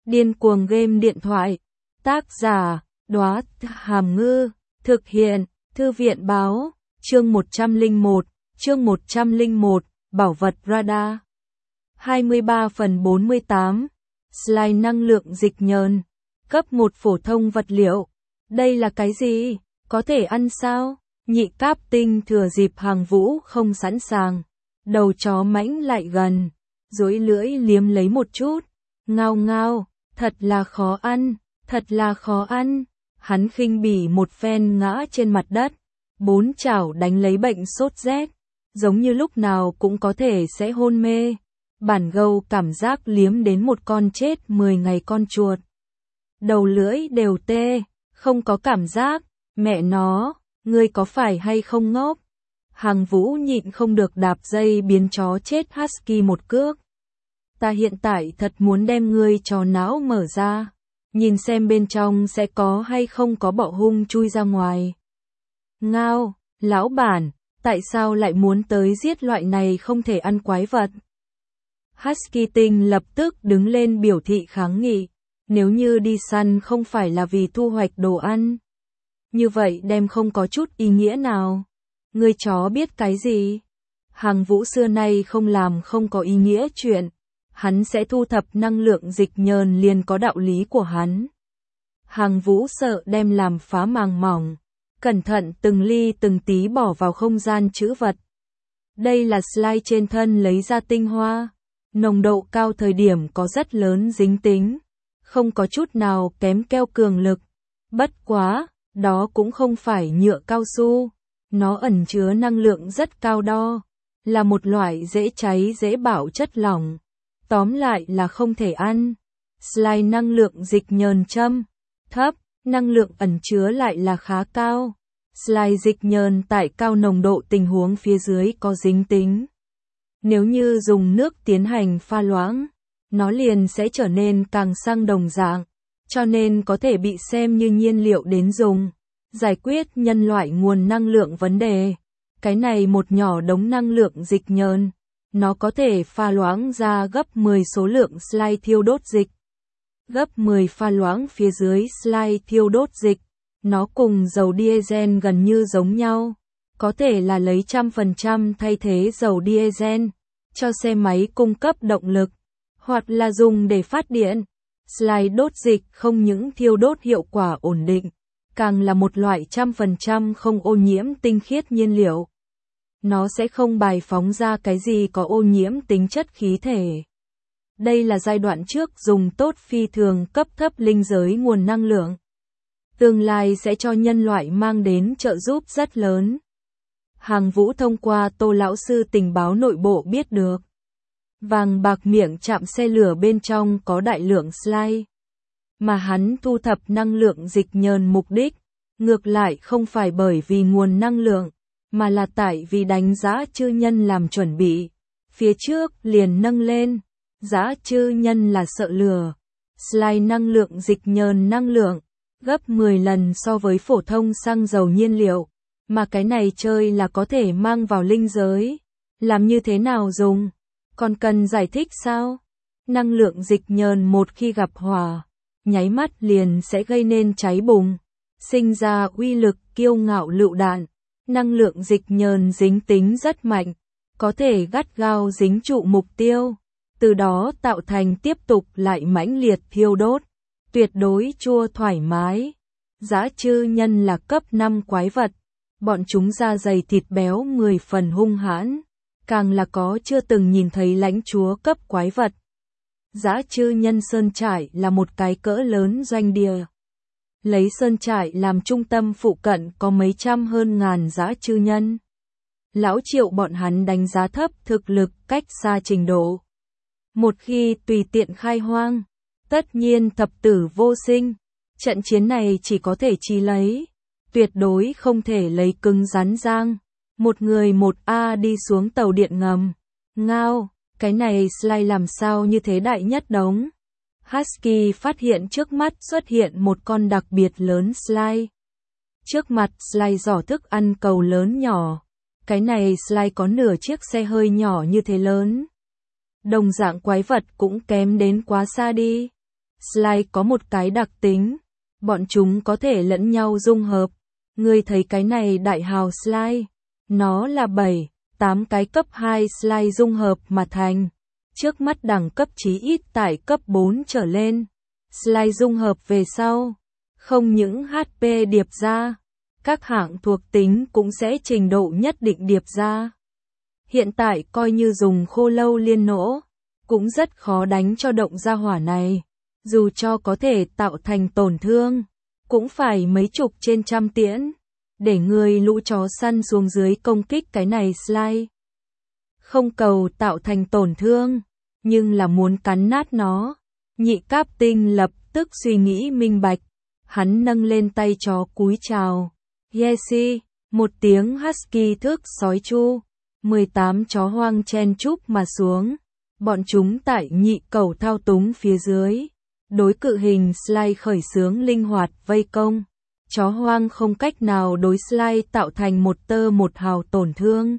Điên cuồng game điện thoại. Tác giả, Đóa Hàm Ngư. Thực hiện, Thư viện báo. Chương 101, Bảo vật radar. 23/48. Slide năng lượng dịch nhờn. Cấp 1 phổ thông vật liệu. Đây là cái gì? Có thể ăn sao? Nhị cáp tinh thừa dịp Hàng Vũ không sẵn sàng. Đầu chó mãnh lại gần. Duỗi lưỡi liếm lấy một chút. Ngao ngao, thật là khó ăn, thật là khó ăn. Hắn khinh bỉ một phen ngã trên mặt đất. Bốn chảo đánh lấy bệnh sốt rét. Giống như lúc nào cũng có thể sẽ hôn mê. Bản gâu cảm giác liếm đến một con chết 10 ngày con chuột. Đầu lưỡi đều tê, không có cảm giác. Mẹ nó, ngươi có phải hay không ngốc? Hàng Vũ nhịn không được đạp dây biến chó chết Husky một cước. Ta hiện tại thật muốn đem ngươi chó não mở ra. Nhìn xem bên trong sẽ có hay không có bọ hung chui ra ngoài. Ngao, lão bản, tại sao lại muốn tới giết loại này không thể ăn quái vật? Husky tinh lập tức đứng lên biểu thị kháng nghị. Nếu như đi săn không phải là vì thu hoạch đồ ăn, như vậy đem không có chút ý nghĩa nào. Ngươi chó biết cái gì? Hàng Vũ xưa nay không làm không có ý nghĩa chuyện. Hắn sẽ thu thập năng lượng dịch nhờn liền có đạo lý của hắn. Hàng Vũ sợ đem làm phá màng mỏng. Cẩn thận từng ly từng tí bỏ vào không gian trữ vật. Đây là slide trên thân lấy ra tinh hoa. Nồng độ cao thời điểm có rất lớn dính tính. Không có chút nào kém keo cường lực. Bất quá, đó cũng không phải nhựa cao su. Nó ẩn chứa năng lượng rất cao đo. Là một loại dễ cháy dễ bạo chất lỏng. Tóm lại là không thể ăn. Slide năng lượng dịch nhờn châm. Thấp, năng lượng ẩn chứa lại là khá cao. Slide dịch nhờn tại cao nồng độ tình huống phía dưới có dính tính. Nếu như dùng nước tiến hành pha loãng, nó liền sẽ trở nên càng xăng đồng dạng, cho nên có thể bị xem như nhiên liệu đến dùng, giải quyết nhân loại nguồn năng lượng vấn đề. Cái này một nhỏ đống năng lượng dịch nhờn, nó có thể pha loãng ra gấp 10 số lượng slide thiêu đốt dịch. Gấp 10 pha loãng phía dưới slide thiêu đốt dịch, nó cùng dầu diesel gần như giống nhau, có thể là lấy 100% thay thế dầu diesel, cho xe máy cung cấp động lực, hoặc là dùng để phát điện. Slide đốt dịch không những thiêu đốt hiệu quả ổn định, càng là một loại 100% không ô nhiễm tinh khiết nhiên liệu. Nó sẽ không bài phóng ra cái gì có ô nhiễm tính chất khí thể. Đây là giai đoạn trước dùng tốt phi thường cấp thấp linh giới nguồn năng lượng. Tương lai sẽ cho nhân loại mang đến trợ giúp rất lớn. Hàng Vũ thông qua Tô lão sư tình báo nội bộ biết được. Vàng bạc miệng chạm xe lửa bên trong có đại lượng slide. Mà hắn thu thập năng lượng dịch nhờn mục đích, ngược lại không phải bởi vì nguồn năng lượng, mà là tại vì đánh Dã Chư Nhân làm chuẩn bị. Phía trước liền nâng lên, Dã Chư Nhân là sợ lửa. Slide năng lượng dịch nhờn năng lượng, gấp 10 lần so với phổ thông xăng dầu nhiên liệu. Mà cái này chơi là có thể mang vào linh giới. Làm như thế nào dùng? Còn cần giải thích sao? Năng lượng dịch nhờn một khi gặp hỏa, nháy mắt liền sẽ gây nên cháy bùng, sinh ra uy lực kiêu ngạo lựu đạn. Năng lượng dịch nhờn dính tính rất mạnh, có thể gắt gao dính trụ mục tiêu, từ đó tạo thành tiếp tục lại mãnh liệt thiêu đốt, tuyệt đối chua thoải mái. Dã Chư Nhân là cấp 5 quái vật, bọn chúng da dày thịt béo 10 phần hung hãn, càng là có chưa từng nhìn thấy lãnh chúa cấp quái vật. Dã Chư Nhân sơn trại là một cái cỡ lớn doanh địa. Lấy sơn trại làm trung tâm phụ cận có mấy trăm hơn ngàn dã chư nhân. Lão Triệu bọn hắn đánh giá thấp thực lực cách xa trình độ. Một khi tùy tiện khai hoang, tất nhiên thập tử vô sinh. Trận chiến này chỉ có thể chi lấy, tuyệt đối không thể lấy cứng rắn giang. Một người một A đi xuống tàu điện ngầm. Ngao, cái này slide làm sao như thế đại nhất đống. Husky phát hiện trước mắt xuất hiện một con đặc biệt lớn slide. Trước mặt slide giỏ thức ăn cầu lớn nhỏ. Cái này slide có nửa chiếc xe hơi nhỏ như thế lớn. Đồng dạng quái vật cũng kém đến quá xa đi. slide có một cái đặc tính, bọn chúng có thể lẫn nhau dung hợp. Ngươi thấy cái này đại hào slide, nó là 7, 8 cái cấp 2 slide dung hợp mà thành. Trước mắt đẳng cấp chí ít tại cấp 4 trở lên. Slide dung hợp về sau, không những HP điệp ra, các hạng thuộc tính cũng sẽ trình độ nhất định điệp ra. Hiện tại coi như dùng khô lâu liên nỗ, cũng rất khó đánh cho động gia hỏa này. Dù cho có thể tạo thành tổn thương, cũng phải mấy chục trên trăm tiễn. Để người lũ chó săn xuống dưới công kích cái này slide. Không cầu tạo thành tổn thương, nhưng là muốn cắn nát nó. Nhị Cáp Tinh lập tức suy nghĩ minh bạch. Hắn nâng lên tay chó cúi chào. Yesi, một tiếng husky thức sói chu. 18 chó hoang chen chúc mà xuống. Bọn chúng tại nhị cầu thao túng phía dưới. Đối cự hình slide khởi xướng linh hoạt vây công. Chó hoang không cách nào đối slide tạo thành một tơ một hào tổn thương.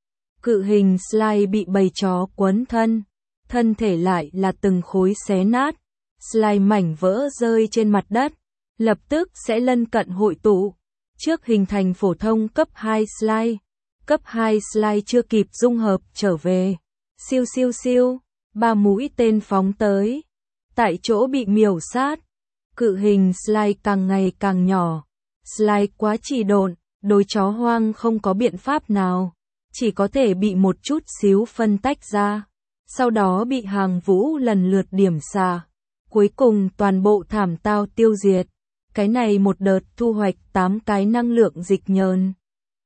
Cự hình slide bị bầy chó quấn thân thể lại là từng khối xé nát. Slide mảnh vỡ rơi trên mặt đất, lập tức sẽ lân cận hội tụ, trước hình thành phổ thông cấp 2 slide. Cấp 2 slide chưa kịp dung hợp trở về. Siêu siêu siêu, 3 mũi tên phóng tới. Tại chỗ bị miểu sát. Cự hình slide càng ngày càng nhỏ. Slide quá trì độn, đối chó hoang không có biện pháp nào. Chỉ có thể bị một chút xíu phân tách ra. Sau đó bị hàng vũ lần lượt điểm xạ. Cuối cùng toàn bộ thảm tao tiêu diệt. Cái này một đợt thu hoạch 8 cái năng lượng dịch nhờn.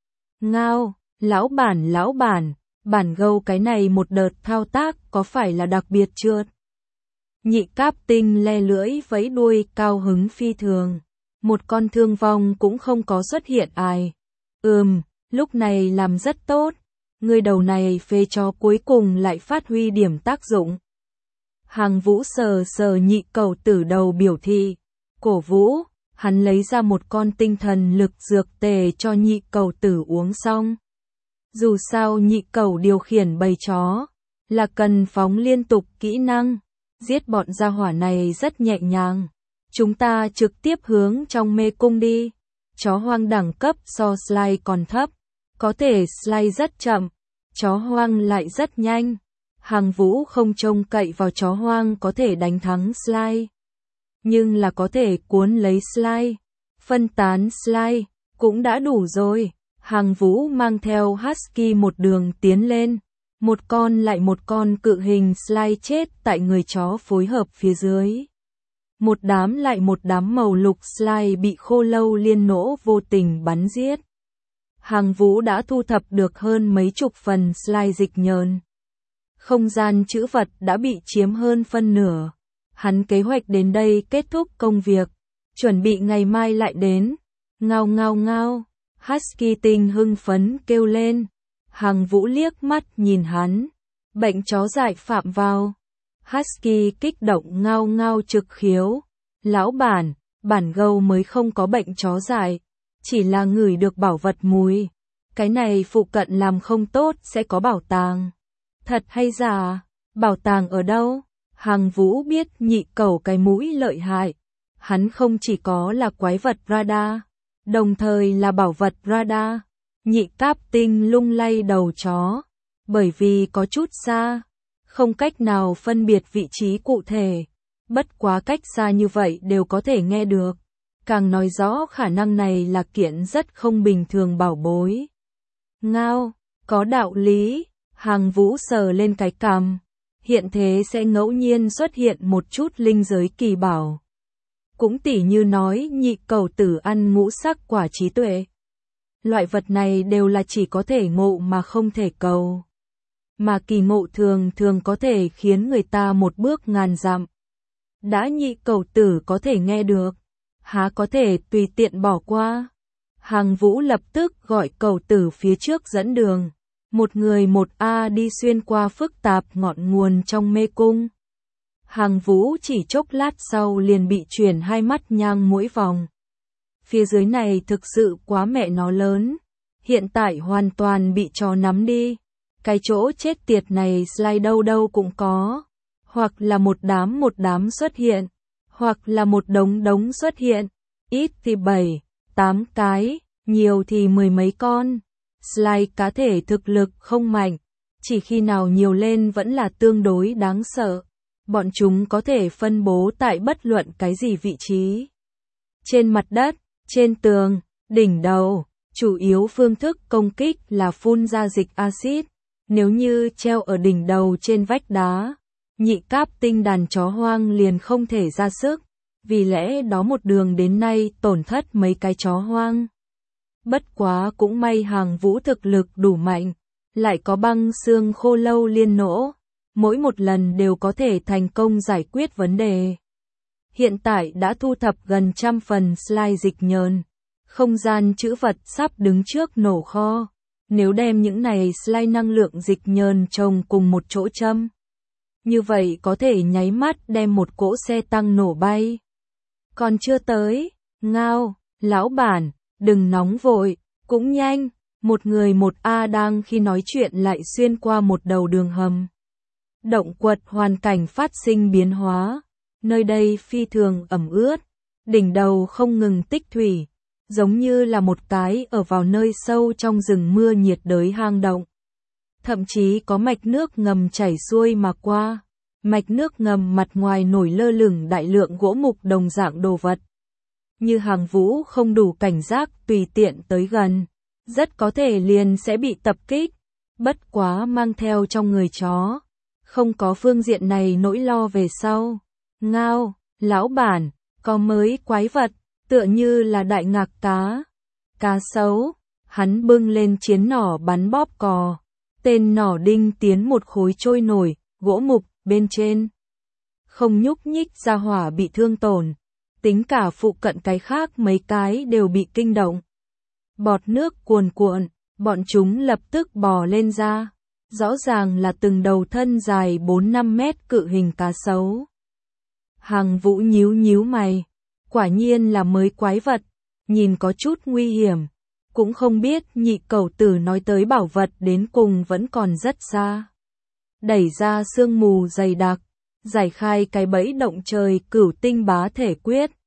Ngao, lão bản, bản gâu cái này một đợt thao tác có phải là đặc biệt chưa? Nhị Cáp Tinh le lưỡi vẫy đuôi cao hứng phi thường. Một con thương vong cũng không có xuất hiện ai. Lúc này làm rất tốt. Người đầu này phê chó cuối cùng lại phát huy điểm tác dụng. Hàng vũ sờ nhị cầu tử đầu biểu thị. Cổ vũ, hắn lấy ra một con tinh thần lực dược tề cho nhị cầu tử uống xong. Dù sao nhị cầu điều khiển bầy chó, là cần phóng liên tục kỹ năng. Giết bọn gia hỏa này rất nhẹ nhàng. Chúng ta trực tiếp hướng trong mê cung đi. Chó hoang đẳng cấp so slide còn thấp. Có thể slide rất chậm, chó hoang lại rất nhanh. Hàng vũ không trông cậy vào chó hoang có thể đánh thắng slide. Nhưng là có thể cuốn lấy slide, phân tán slide, cũng đã đủ rồi. Hàng vũ mang theo husky một đường tiến lên. Một con lại một con cự hình slide chết tại người chó phối hợp phía dưới. Một đám lại một đám màu lục slide bị khô lâu liên nỗ vô tình bắn giết. Hàng vũ đã thu thập được hơn mấy chục phần slide dịch nhờn. Không gian trữ vật đã bị chiếm hơn phân nửa. Hắn kế hoạch đến đây kết thúc công việc, chuẩn bị ngày mai lại đến. Ngao ngao ngao, husky tinh hưng phấn kêu lên. Hàng vũ liếc mắt nhìn hắn. Bệnh chó dại phạm vào. Husky kích động ngao ngao trực khiếu. Lão bản gâu mới không có bệnh chó dại. Chỉ là ngửi được bảo vật mùi. Cái này phụ cận làm không tốt sẽ có bảo tàng. Thật hay giả? Bảo tàng ở đâu? Hàng vũ biết nhị cầu cái mũi lợi hại. Hắn không chỉ có là quái vật radar, đồng thời là bảo vật radar. Nhị Cáp Tinh lung lay đầu chó. Bởi vì có chút xa, không cách nào phân biệt vị trí cụ thể. Bất quá cách xa như vậy đều có thể nghe được. Càng nói rõ khả năng này là kiện rất không bình thường bảo bối. Ngao, có đạo lý. Hàng vũ sờ lên cái cằm. Hiện thế sẽ ngẫu nhiên xuất hiện một chút linh giới kỳ bảo. Cũng tỉ như nói nhị cầu tử ăn ngũ sắc quả trí tuệ. Loại vật này đều là chỉ có thể ngộ mà không thể cầu. Mà kỳ ngộ thường có thể khiến người ta một bước ngàn dặm. Đã nhị cầu tử có thể nghe được, há có thể tùy tiện bỏ qua. Hàng vũ lập tức gọi cầu tử phía trước dẫn đường. Một người một A đi xuyên qua phức tạp ngọn nguồn trong mê cung. Hàng vũ chỉ chốc lát sau liền bị chuyển hai mắt nhang mỗi vòng. Phía dưới này thực sự quá mẹ nó lớn. Hiện tại hoàn toàn bị chó nắm đi. Cái chỗ chết tiệt này slide đâu đâu cũng có. Hoặc là một đám xuất hiện. hoặc là một đống đống xuất hiện, ít thì 7, 8 cái, nhiều thì mười mấy con. Slime cá thể thực lực không mạnh, chỉ khi nào nhiều lên vẫn là tương đối đáng sợ. Bọn chúng có thể phân bố tại bất luận cái gì vị trí. Trên mặt đất, trên tường, đỉnh đầu, chủ yếu phương thức công kích là phun ra dịch axit. Nếu như treo ở đỉnh đầu trên vách đá, nhị cáp tinh đàn chó hoang liền không thể ra sức, vì lẽ đó một đường đến nay tổn thất mấy cái chó hoang. Bất quá cũng may Hàng Vũ thực lực đủ mạnh, lại có băng xương khô lâu liên nỗ, mỗi một lần đều có thể thành công giải quyết vấn đề. Hiện tại đã thu thập gần 100 phần slime dịch nhờn, không gian trữ vật sắp đứng trước nổ kho. Nếu đem những này slime năng lượng dịch nhờn trồng cùng một chỗ châm, như vậy có thể nháy mắt đem một cỗ xe tăng nổ bay. Còn chưa tới, ngao, lão bản, đừng nóng vội, cũng nhanh, một người một A đang khi nói chuyện lại xuyên qua một đầu đường hầm. Động quật hoàn cảnh phát sinh biến hóa, nơi đây phi thường ẩm ướt, đỉnh đầu không ngừng tích thủy, giống như là một cái ở vào nơi sâu trong rừng mưa nhiệt đới hang động. Thậm chí có mạch nước ngầm chảy xuôi mà qua, mạch nước ngầm mặt ngoài nổi lơ lửng đại lượng gỗ mục đồng dạng đồ vật. Như Hàng Vũ không đủ cảnh giác tùy tiện tới gần, rất có thể liền sẽ bị tập kích, bất quá mang theo trong người chó, không có phương diện này nỗi lo về sau. Ngao, lão bản, có mới quái vật, tựa như là đại ngạc cá sấu, hắn bưng lên chiến nỏ bắn bóp cò, tên nỏ đinh tiến một khối trôi nổi, gỗ mục, bên trên. Không nhúc nhích ra hỏa bị thương tổn, tính cả phụ cận cái khác mấy cái đều bị kinh động. Bọt nước cuồn cuộn, bọn chúng lập tức bò lên ra, rõ ràng là từng đầu thân dài 4-5 mét cự hình cá sấu. Hàng Vũ nhíu nhíu mày, quả nhiên là mới quái vật, nhìn có chút nguy hiểm, cũng không biết nhị cẩu tử nói tới bảo vật đến cùng vẫn còn rất xa. Đẩy ra sương mù dày đặc, giải khai cái bẫy động trời cửu tinh bá thể quyết,